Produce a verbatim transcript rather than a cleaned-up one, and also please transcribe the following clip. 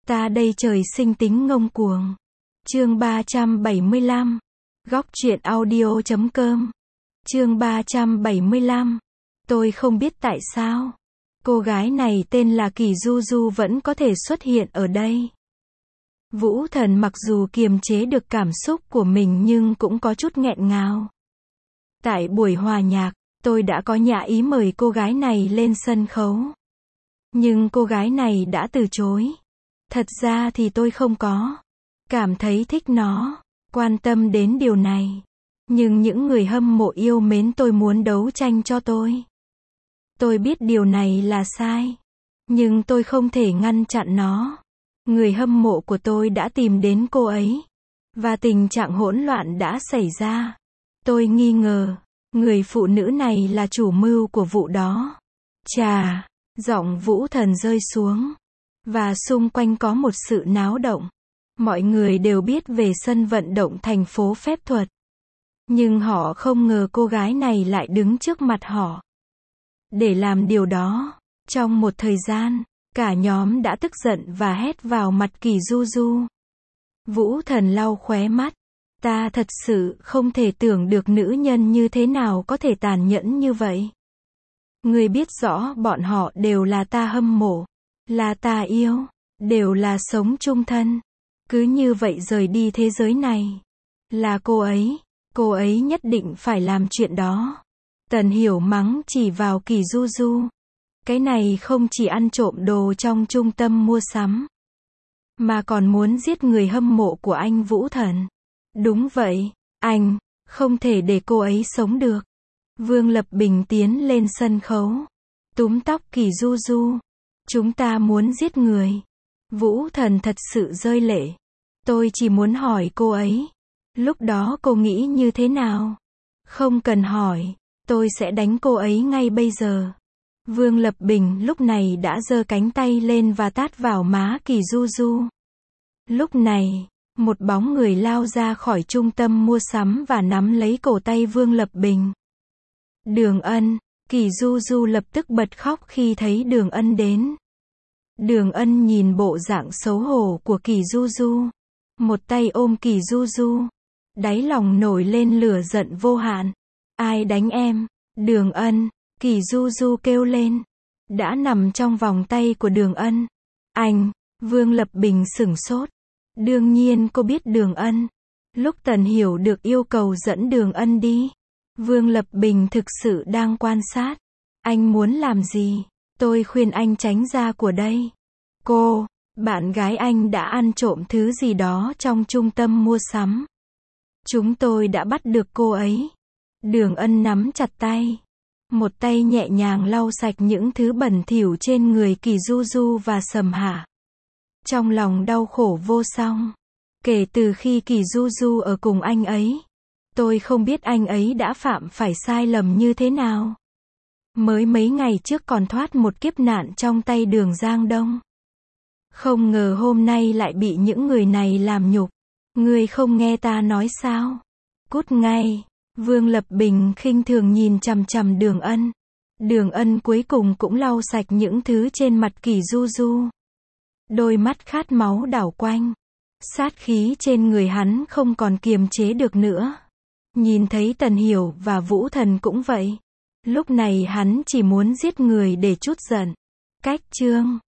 Ta đây trời sinh tính ngông cuồng. Chương ba trăm bảy mươi lăm. Góc truyện audio chấm com. Chương ba trăm bảy mươi lăm. Tôi không biết tại sao cô gái này tên là Kỳ Du Du vẫn có thể xuất hiện ở đây. Vũ Thần mặc dù kiềm chế được cảm xúc của mình nhưng cũng có chút nghẹn ngào. Tại buổi hòa nhạc, tôi đã có nhã ý mời cô gái này lên sân khấu. Nhưng cô gái này đã từ chối. Thật ra thì tôi không có cảm thấy thích nó, quan tâm đến điều này. Nhưng những người hâm mộ yêu mến tôi muốn đấu tranh cho tôi. Tôi biết điều này là sai. Nhưng tôi không thể ngăn chặn nó. Người hâm mộ của tôi đã tìm đến cô ấy. Và tình trạng hỗn loạn đã xảy ra. Tôi nghi ngờ, người phụ nữ này là chủ mưu của vụ đó. Chà, giọng Vũ Thần rơi xuống. Và xung quanh có một sự náo động. Mọi người đều biết về sân vận động thành phố phép thuật. Nhưng họ không ngờ cô gái này lại đứng trước mặt họ. Để làm điều đó, trong một thời gian, cả nhóm đã tức giận và hét vào mặt Kỳ Du Du. Vũ Thần lau khóe mắt. Ta thật sự không thể tưởng được nữ nhân như thế nào có thể tàn nhẫn như vậy. Người biết rõ bọn họ đều là ta hâm mộ, là ta yêu, đều là sống chung thân. Cứ như vậy rời đi thế giới này. Là cô ấy, cô ấy nhất định phải làm chuyện đó. Tần Hiểu mắng chỉ vào Kỳ Du Du. Cái này không chỉ ăn trộm đồ trong trung tâm mua sắm, mà còn muốn giết người hâm mộ của anh Vũ Thần. Đúng vậy, anh, không thể để cô ấy sống được. Vương Lập Bình tiến lên sân khấu, túm tóc Kỳ Du Du. Chúng ta muốn giết người. Vũ Thần thật sự rơi lệ. Tôi chỉ muốn hỏi cô ấy. Lúc đó cô nghĩ như thế nào? Không cần hỏi, tôi sẽ đánh cô ấy ngay bây giờ. Vương Lập Bình lúc này đã giơ cánh tay lên và tát vào má Kỳ Du Du. Lúc này, một bóng người lao ra khỏi trung tâm mua sắm và nắm lấy cổ tay Vương Lập Bình. Đường Ân. Kỳ Du Du lập tức bật khóc khi thấy Đường Ân đến. Đường Ân nhìn bộ dạng xấu hổ của Kỳ Du Du. Một tay ôm Kỳ Du Du. Đáy lòng nổi lên lửa giận vô hạn. Ai đánh em? Đường Ân. Kỳ Du Du kêu lên. Đã nằm trong vòng tay của Đường Ân. Anh. Vương Lập Bình sửng sốt. Đương nhiên cô biết Đường Ân. Lúc Tần Hiểu được yêu cầu dẫn Đường Ân đi, Vương Lập Bình thực sự đang quan sát. Anh muốn làm gì? Tôi khuyên anh tránh ra của đây. Cô, bạn gái anh đã ăn trộm thứ gì đó trong trung tâm mua sắm. Chúng tôi đã bắt được cô ấy. Đường Ân nắm chặt tay. Một tay nhẹ nhàng lau sạch những thứ bẩn thỉu trên người Kỳ Du Du và Sầm Hạ. Trong lòng đau khổ vô song. Kể từ khi Kỳ Du Du ở cùng anh ấy, tôi không biết anh ấy đã phạm phải sai lầm như thế nào. Mới mấy ngày trước còn thoát một kiếp nạn trong tay Đường Giang Đông. Không ngờ hôm nay lại bị những người này làm nhục. Ngươi không nghe ta nói sao? Cút ngay. Vương Lập Bình khinh thường nhìn chằm chằm Đường Ân. Đường Ân cuối cùng cũng lau sạch những thứ trên mặt Kỳ Du Du. Đôi mắt khát máu đảo quanh. Sát khí trên người hắn không còn kiềm chế được nữa. Nhìn thấy Tần Hiểu và Vũ Thần cũng vậy. Lúc này hắn chỉ muốn giết người để trút giận. Cách chương